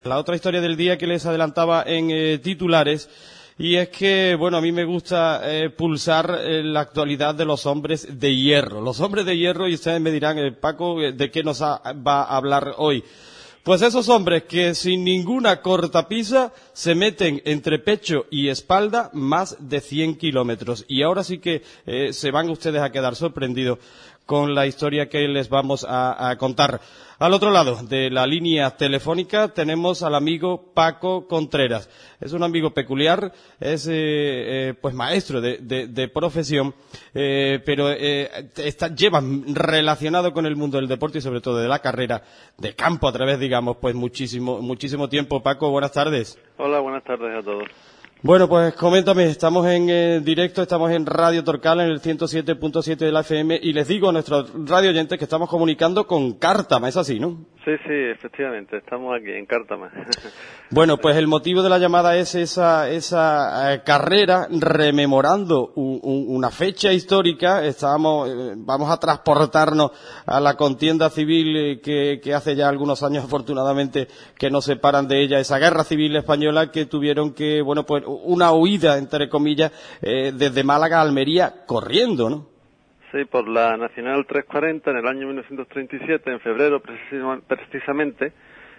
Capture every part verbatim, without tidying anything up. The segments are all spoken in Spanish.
La otra historia del día que les adelantaba en eh, titulares, y es que, bueno, a mí me gusta eh, pulsar eh, la actualidad de los hombres de hierro. Los hombres de hierro, y ustedes me dirán, eh, Paco, ¿de qué nos ha, va a hablar hoy? Pues esos hombres que sin ninguna cortapisa se meten entre pecho y espalda más de cien kilómetros. Y ahora sí que eh, se van ustedes a quedar sorprendidos con la historia que les vamos a, a contar. Al otro lado de la línea telefónica tenemos al amigo Paco Contreras. Es un amigo peculiar, es eh, eh, pues maestro de, de, de profesión, eh, pero eh, está, lleva relacionado con el mundo del deporte y sobre todo de la carrera de campo a través, digamos, pues muchísimo, muchísimo tiempo. Paco, buenas tardes. Hola, buenas tardes a todos. Bueno, pues coméntame, estamos en eh, directo, estamos en Radio Torcal, en el ciento siete punto siete de la F M, y les digo a nuestros radio oyentes que estamos comunicando con Cártama, ¿es así, no? Sí, sí, efectivamente, estamos aquí en Cártama. Bueno, pues el motivo de la llamada es esa, esa eh, carrera rememorando un, un, una fecha histórica. Estábamos, eh, vamos a transportarnos a la contienda civil eh, que, que hace ya algunos años, afortunadamente, que nos separan de ella, esa guerra civil española que tuvieron que, bueno, pues una huida, entre comillas, eh, desde Málaga a Almería corriendo, ¿no? Sí, por la Nacional trescientos cuarenta en el año mil novecientos treinta y siete, en febrero precisamente,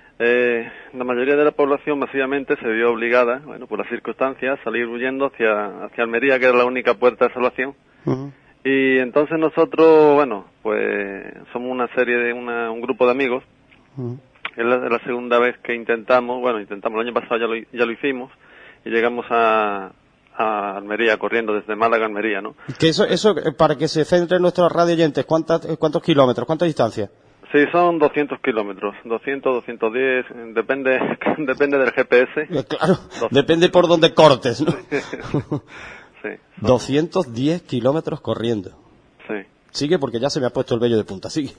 eh, la mayoría de la población masivamente se vio obligada, bueno, por las circunstancias, a salir huyendo hacia, hacia Almería, que era la única puerta de salvación. Uh-huh. Y entonces nosotros, bueno, pues somos una serie de, una, un grupo de amigos. Uh-huh. Es la, la segunda vez que intentamos, bueno, intentamos, el año pasado ya lo, ya lo hicimos, y llegamos a... a Almería, corriendo desde Málaga a Almería, ¿no? Que eso, eso para que se centre en nuestros radio oyentes, ¿cuántas, ¿cuántos kilómetros, cuánta distancia? Sí, son doscientos kilómetros, doscientos, doscientos diez, depende, depende del G P S. Claro, doscientos. Depende por dónde cortes, ¿no? Sí. doscientos diez kilómetros corriendo. Sí. Sigue porque ya se me ha puesto el vello de punta, sigue.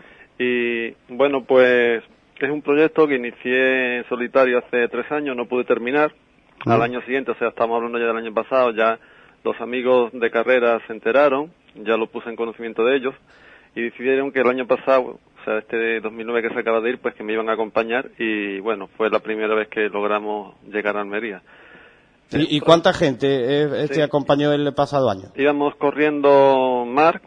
Y, bueno, pues, es un proyecto que inicié en solitario hace tres años, no pude terminar. Al año siguiente, o sea, estamos hablando ya del año pasado, ya los amigos de carrera se enteraron, ya lo puse en conocimiento de ellos, y decidieron que el año pasado, o sea, este dos mil nueve que se acaba de ir, pues que me iban a acompañar, y bueno, fue la primera vez que logramos llegar a Almería. ¿Y, ¿y cuánta gente este sí. acompañó el pasado año? Íbamos corriendo Marc,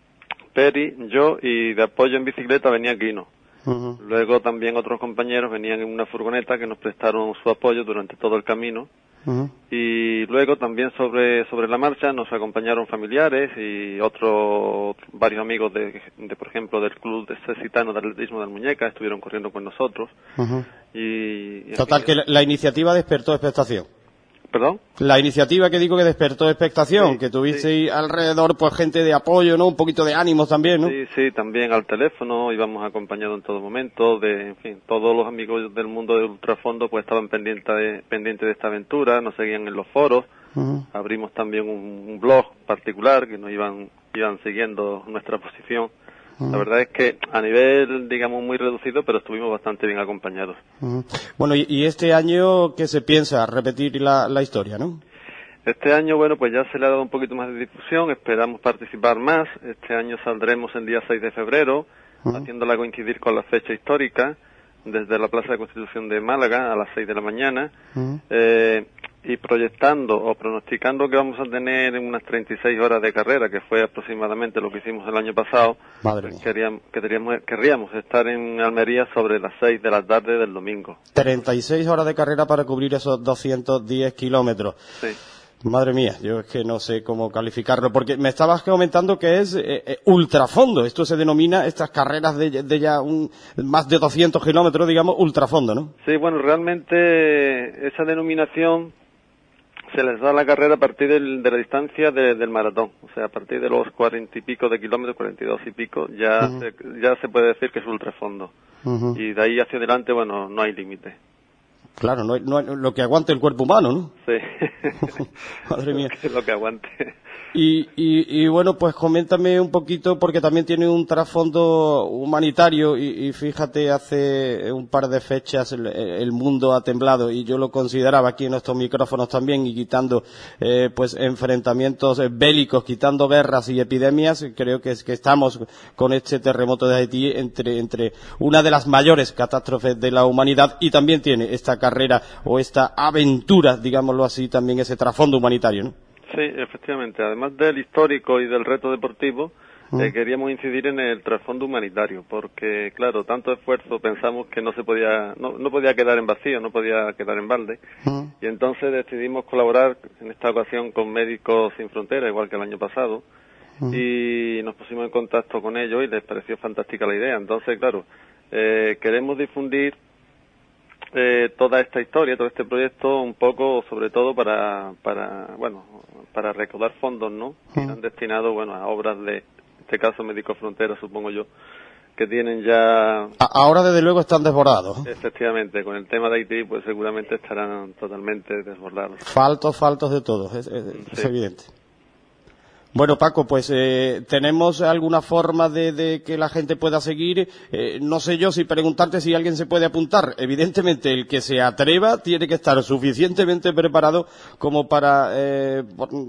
Peri, yo, y de apoyo en bicicleta venía Guino. Uh-huh. Luego también otros compañeros venían en una furgoneta que nos prestaron su apoyo durante todo el camino. Uh-huh. Y luego también sobre sobre la marcha nos acompañaron familiares y otros varios amigos de, de por ejemplo del club de Cesitano de Atletismo del Muñeca estuvieron corriendo con nosotros. Uh-huh. y, y Total, fin, que la, la iniciativa despertó expectación. ¿Perdón? La iniciativa que digo que despertó expectación, sí, que tuvisteis sí. alrededor pues gente de apoyo, ¿no? Un poquito de ánimos también, ¿no? Sí, sí, también al teléfono, íbamos acompañados en todo momento, de, en fin, todos los amigos del mundo del ultrafondo pues estaban pendientes de, pendientes de esta aventura, nos seguían en los foros, uh-huh. Abrimos también un, un blog particular que nos iban, iban siguiendo nuestra posición. La verdad es que a nivel, digamos, muy reducido, pero estuvimos bastante bien acompañados. Uh-huh. Bueno, y, y este año, ¿qué se piensa? Repetir la, la historia, ¿no? Este año, bueno, pues ya se le ha dado un poquito más de difusión, esperamos participar más. Este año saldremos el día seis de febrero, uh-huh. haciéndola coincidir con la fecha histórica, desde la Plaza de Constitución de Málaga a las seis de la mañana. Uh-huh. Eh, y proyectando o pronosticando que vamos a tener unas treinta y seis horas de carrera, que fue aproximadamente lo que hicimos el año pasado. Madre mía. Queríamos, queríamos, querríamos estar en Almería sobre las seis de la tarde del domingo. treinta y seis horas de carrera para cubrir esos doscientos diez kilómetros. Sí. Madre mía, yo es que no sé cómo calificarlo, porque me estabas comentando que es eh, eh, ultrafondo. Esto se denomina, estas carreras de, de ya un, más de doscientos kilómetros, digamos, ultrafondo, ¿no? Sí, bueno, realmente esa denominación se les da la carrera a partir del, de la distancia de, del maratón, o sea, a partir de los cuarenta y pico de kilómetros, cuarenta y dos y pico, ya, uh-huh. se, ya se puede decir que es ultrafondo. Uh-huh. Y de ahí hacia adelante, bueno, no hay límite. Claro, no hay, no hay, lo que aguante el cuerpo humano, ¿no? Sí. Madre mía. Lo que aguante. Y, y, y bueno, pues coméntame un poquito, porque también tiene un trasfondo humanitario y, y fíjate, hace un par de fechas el, el mundo ha temblado y yo lo consideraba aquí en estos micrófonos también, y quitando eh, pues enfrentamientos bélicos, quitando guerras y epidemias, creo que es que estamos con este terremoto de Haití entre, entre una de las mayores catástrofes de la humanidad, y también tiene esta carrera o esta aventura, digámoslo así, también ese trasfondo humanitario, ¿no? Sí, efectivamente. Además del histórico y del reto deportivo, mm. eh, queríamos incidir en el trasfondo humanitario, porque, claro, tanto esfuerzo pensamos que no se podía, no, no podía quedar en vacío, no podía quedar en balde, mm. y entonces decidimos colaborar en esta ocasión con Médicos Sin Fronteras, igual que el año pasado, mm. y nos pusimos en contacto con ellos y les pareció fantástica la idea. Entonces, claro, eh, queremos difundir Eh, toda esta historia, todo este proyecto, un poco, sobre todo para, para, bueno, para recaudar fondos, ¿no? Que han destinado, bueno, a obras de, en este caso, Médicos Fronteras, supongo yo, que tienen ya... Ahora, desde luego, están desbordados. Efectivamente, con el tema de Haití, pues seguramente estarán totalmente desbordados. Faltos, faltos de todo, es, es, sí. es evidente. Bueno, Paco, pues eh, ¿tenemos alguna forma de, de que la gente pueda seguir? Eh, no sé yo si preguntarte si alguien se puede apuntar. Evidentemente, el que se atreva tiene que estar suficientemente preparado como para eh,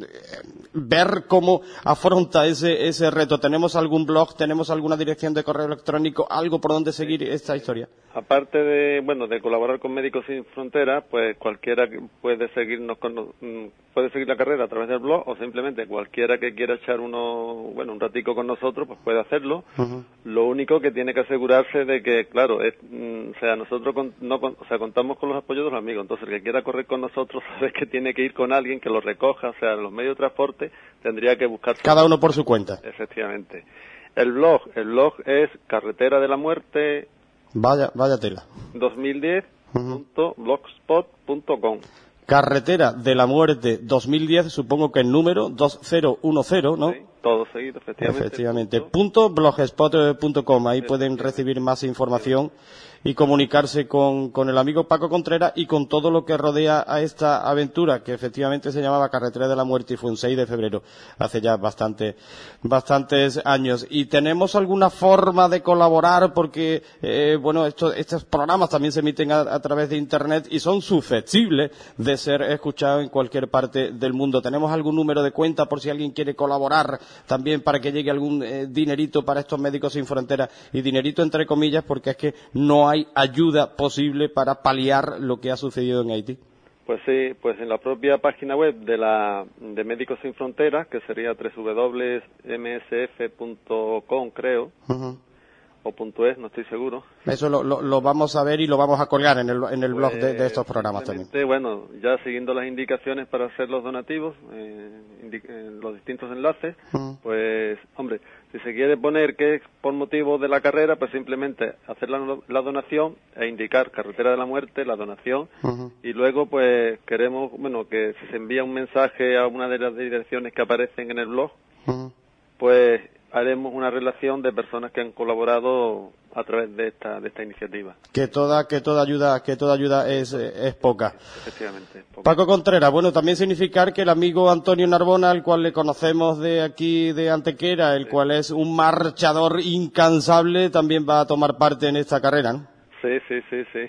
ver cómo afronta ese, ese reto. ¿Tenemos algún blog? ¿Tenemos alguna dirección de correo electrónico? ¿Algo por donde seguir esta historia? Aparte de, bueno, de colaborar con Médicos Sin Fronteras, pues cualquiera puede seguirnos con, puede seguir la carrera a través del blog, o simplemente cualquiera que quiera echar uno, bueno, un ratico con nosotros, pues puede hacerlo. Uh-huh. Lo único que tiene que asegurarse de que, claro, es, mm, o sea, nosotros con, no, con, o sea, contamos con los apoyos de los amigos. Entonces, el que quiera correr con nosotros sabe que tiene que ir con alguien que lo recoja, o sea, los medios de transporte tendría que buscar cada uno por su cuenta. Efectivamente. El blog, el blog es Carretera de la Muerte. Vaya, vaya tela. dos mil diez punto blogspot punto com. Carretera de la Muerte dos mil diez, supongo que el número dos mil diez, ¿no? Sí, todo seguido, efectivamente. Efectivamente. Punto blogspot punto com, ahí pueden recibir más información y comunicarse con, con el amigo Paco Contreras y con todo lo que rodea a esta aventura, que efectivamente se llamaba Carretera de la Muerte y fue un seis de febrero, hace ya bastante, bastantes años. ¿Y tenemos alguna forma de colaborar? Porque, eh, bueno, esto, estos programas también se emiten a, a través de Internet y son susceptibles de ser escuchados en cualquier parte del mundo. ¿Tenemos algún número de cuenta por si alguien quiere colaborar también para que llegue algún eh, dinerito para estos Médicos Sin Fronteras? Y dinerito entre comillas, porque es que no hay ayuda posible para paliar lo que ha sucedido en Haití. Pues sí, pues en la propia página web de la de Médicos Sin Fronteras, que sería doble u doble u doble u punto m s f punto com, creo, uh-huh. o punto .es, no estoy seguro. Eso lo, lo, lo vamos a ver y lo vamos a colgar en el, en el blog pues, de, de estos programas también. Bueno, ya siguiendo las indicaciones para hacer los donativos, eh, indi- eh, los distintos enlaces, uh-huh. pues, hombre, si se quiere poner que es por motivo de la carrera, pues simplemente hacer la, la donación e indicar Carretera de la Muerte, la donación, uh-huh. y luego pues queremos, bueno, que si se envía un mensaje a una de las direcciones que aparecen en el blog, uh-huh. pues haremos una relación de personas que han colaborado a través de esta de esta iniciativa. Que toda que toda ayuda que toda ayuda es es poca. Efectivamente. Poca. Paco Contreras, bueno, también significar que el amigo Antonio Narbona, al cual le conocemos de aquí de Antequera, el sí. cual es un marchador incansable, también va a tomar parte en esta carrera, ¿no? Sí, sí, sí, sí.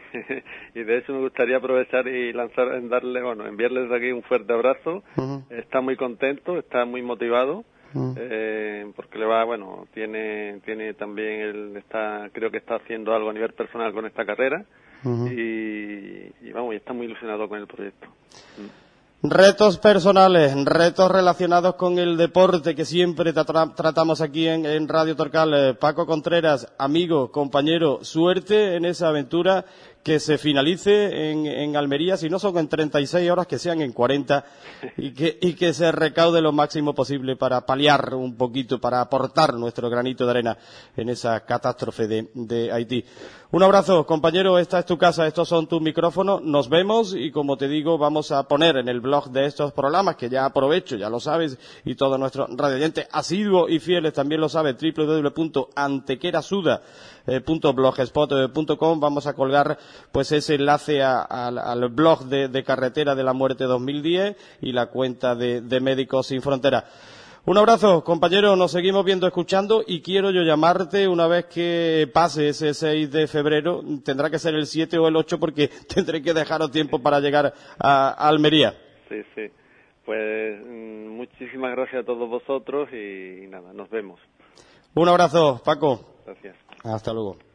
Y de hecho me gustaría aprovechar y lanzar, darle, bueno, enviarles de aquí un fuerte abrazo. Uh-huh. Está muy contento, está muy motivado. Uh-huh. Eh, porque le va, bueno, tiene tiene también, él está, creo que está haciendo algo a nivel personal con esta carrera. Uh-huh. y, y vamos, y está muy ilusionado con el proyecto. Mm. Retos personales, retos relacionados con el deporte que siempre tra- tratamos aquí en, en Radio Torcal. Eh, Paco Contreras, amigo, compañero, suerte en esa aventura, que se finalice en, en Almería, si no son en treinta y seis horas, que sean en cuarenta, y que, y que se recaude lo máximo posible para paliar un poquito, para aportar nuestro granito de arena en esa catástrofe de, de Haití. Un abrazo, compañero, esta es tu casa, estos son tus micrófonos, nos vemos y como te digo, vamos a poner en el blog de estos programas, que ya aprovecho, ya lo sabes, y todos nuestros radioyentes asiduos y fieles también lo saben, doble u doble u doble u punto antequerasuda punto blogspot punto com, vamos a colgar pues ese enlace a, a, al blog de, de Carretera de la Muerte dos mil diez y la cuenta de, de Médicos Sin Fronteras. Un abrazo, compañero, nos seguimos viendo, escuchando, y quiero yo llamarte una vez que pase ese seis de febrero, tendrá que ser el siete o el ocho porque tendré que dejaros tiempo para llegar a, a Almería. Sí, sí. Pues muchísimas gracias a todos vosotros y, y nada, nos vemos. Un abrazo, Paco. Gracias. Hasta luego.